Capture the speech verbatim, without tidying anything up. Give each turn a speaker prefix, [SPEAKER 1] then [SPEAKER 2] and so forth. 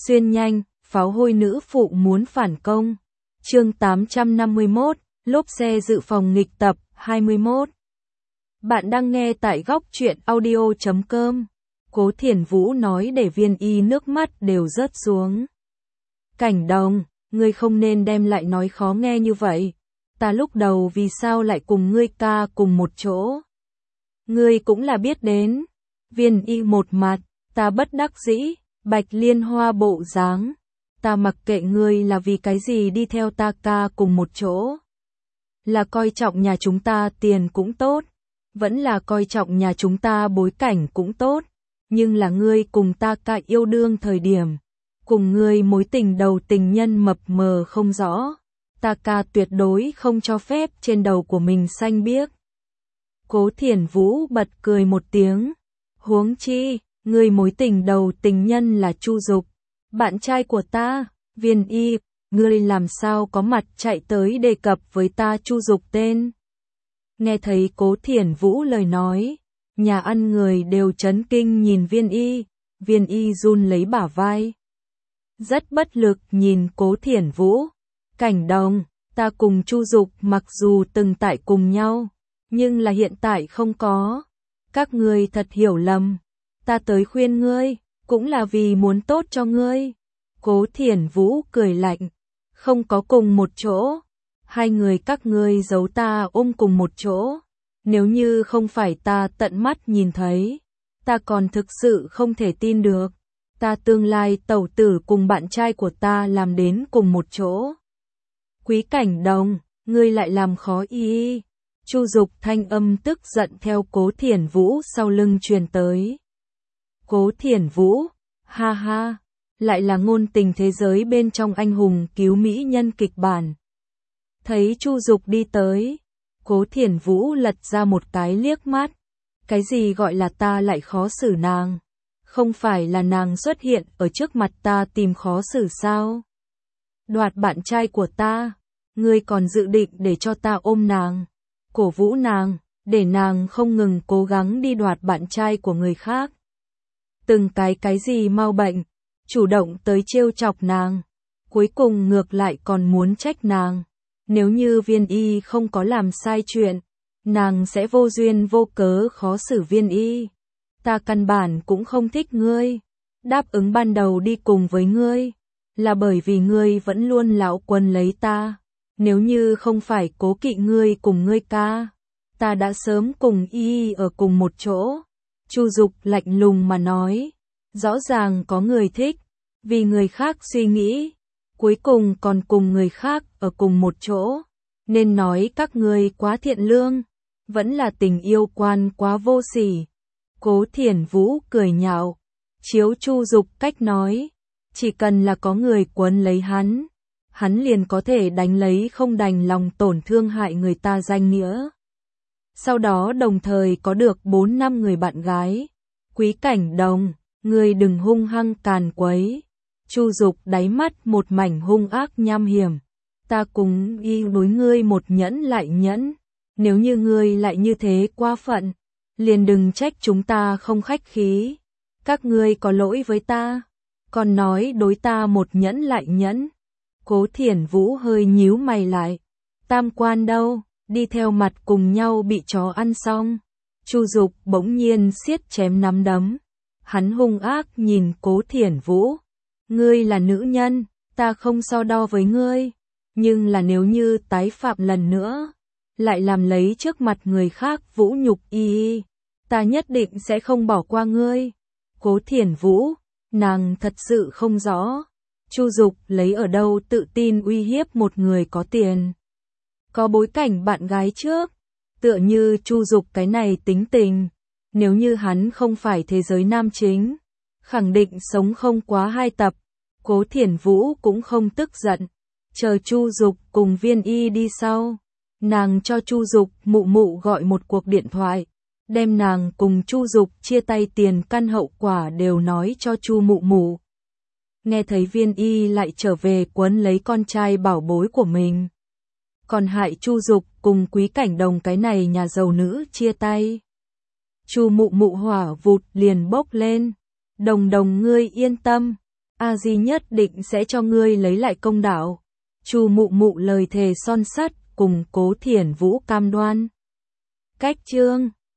[SPEAKER 1] Xuyên nhanh, pháo hôi nữ phụ muốn phản công. Chương tám trăm năm mươi mốt, lốp xe dự phòng nghịch tập hai mươi mốt. Bạn đang nghe tại góc truyện audio chấm com. Cố Thiển Vũ nói để Viên Y nước mắt đều rớt xuống. Cảnh Đồng, ngươi không nên đem lại nói khó nghe như vậy. Ta lúc đầu vì sao lại cùng ngươi ca cùng một chỗ? Ngươi cũng là biết đến. Viên Y một mặt, ta bất đắc dĩ, Bạch Liên Hoa bộ dáng. Ta mặc kệ ngươi là vì cái gì đi theo ta ca cùng một chỗ. Là coi trọng nhà chúng ta tiền cũng tốt, vẫn là coi trọng nhà chúng ta bối cảnh cũng tốt, nhưng là ngươi cùng ta ca yêu đương thời điểm, cùng ngươi mối tình đầu tình nhân mập mờ không rõ, ta ca tuyệt đối không cho phép trên đầu của mình xanh biếc. Cố Thiển Vũ bật cười một tiếng, huống chi, ngươi mối tình đầu tình nhân là Chu Dục, bạn trai của ta. Viên Y, ngươi làm sao có mặt chạy tới đề cập với ta Chu Dục tên? Nghe thấy Cố Thiển Vũ lời nói, nhà ăn người đều chấn kinh nhìn Viên Y, Viên Y run lấy bả vai. Rất bất lực nhìn Cố Thiển Vũ, Cảnh Đồng, ta cùng Chu Dục mặc dù từng tại cùng nhau, nhưng là hiện tại không có. Các ngươi thật hiểu lầm, ta tới khuyên ngươi, cũng là vì muốn tốt cho ngươi. Cố Thiển Vũ cười lạnh, không có cùng một chỗ, hai người các ngươi giấu ta ôm cùng một chỗ, nếu như không phải ta tận mắt nhìn thấy, ta còn thực sự không thể tin được, ta tương lai tẩu tử cùng bạn trai của ta làm đến cùng một chỗ. Quý Cảnh Đồng, ngươi lại làm khó y. Chu Dục thanh âm tức giận theo Cố Thiển Vũ sau lưng truyền tới. Cố Thiển Vũ, ha ha. Lại là ngôn tình thế giới bên trong anh hùng cứu mỹ nhân kịch bản. Thấy Chu Dục đi tới, Cố Thiển Vũ lật ra một cái liếc mắt. Cái gì gọi là ta lại khó xử nàng? Không phải là nàng xuất hiện ở trước mặt ta tìm khó xử sao? Đoạt bạn trai của ta, ngươi còn dự định để cho ta ôm nàng, cổ vũ nàng, để nàng không ngừng cố gắng đi đoạt bạn trai của người khác. Từng cái cái gì mau bệnh, chủ động tới trêu chọc nàng, cuối cùng ngược lại còn muốn trách nàng. Nếu như Viên Y không có làm sai chuyện, nàng sẽ vô duyên vô cớ khó xử Viên Y. Ta căn bản cũng không thích ngươi, đáp ứng ban đầu đi cùng với ngươi, là bởi vì ngươi vẫn luôn lão quân lấy ta. Nếu như không phải cố kỵ ngươi cùng ngươi ca, ta đã sớm cùng Y ở cùng một chỗ. Chu Dục lạnh lùng mà nói. Rõ ràng có người thích, vì người khác suy nghĩ, cuối cùng còn cùng người khác ở cùng một chỗ, nên nói các ngươi quá thiện lương, vẫn là tình yêu quan quá vô sỉ. Cố Thiển Vũ cười nhạo, chiếu Chu Dục cách nói, chỉ cần là có người quấn lấy hắn, hắn liền có thể đánh lấy không đành lòng tổn thương hại người ta danh nghĩa. Sau đó đồng thời có được bốn năm người bạn gái. Quý Cảnh Đồng, ngươi đừng hung hăng càn quấy. Chu Dục đáy mắt một mảnh hung ác nham hiểm. Ta cùng Y đối ngươi một nhẫn lại nhẫn. Nếu như ngươi lại như thế quá phận, liền đừng trách chúng ta không khách khí. Các ngươi có lỗi với ta, còn nói đối ta một nhẫn lại nhẫn. Cố Thiển Vũ hơi nhíu mày lại. Tam quan đâu, đi theo mặt cùng nhau bị chó ăn xong. Chu Dục bỗng nhiên siết chém nắm đấm. Hắn hung ác nhìn Cố Thiển Vũ. Ngươi là nữ nhân, ta không so đo với ngươi. Nhưng là nếu như tái phạm lần nữa, lại làm lấy trước mặt người khác vũ nhục Y, ta nhất định sẽ không bỏ qua ngươi. Cố Thiển Vũ, nàng thật sự không rõ. Chu Dục lấy ở đâu tự tin uy hiếp một người có tiền, có bối cảnh bạn gái trước. Tựa như Chu Dục cái này tính tình, nếu như hắn không phải thế giới nam chính, khẳng định sống không quá hai tập. Cố Thiển Vũ cũng không tức giận, chờ Chu Dục cùng Viên Y đi sau, nàng cho Chu Dục mụ mụ gọi một cuộc điện thoại, đem nàng cùng Chu Dục chia tay tiền căn hậu quả đều nói cho Chu mụ mụ. Nghe thấy Viên Y lại trở về quấn lấy con trai bảo bối của mình, còn hại Chu Dục cùng Quý Cảnh Đồng cái này nhà giàu nữ chia tay. Chu mụ mụ hỏa vụt liền bốc lên. Đồng Đồng ngươi yên tâm, A Di nhất định sẽ cho ngươi lấy lại công đạo. Chu Mụ Mụ lời thề son sắt, cùng Cố Thiển Vũ cam đoan. Cách chương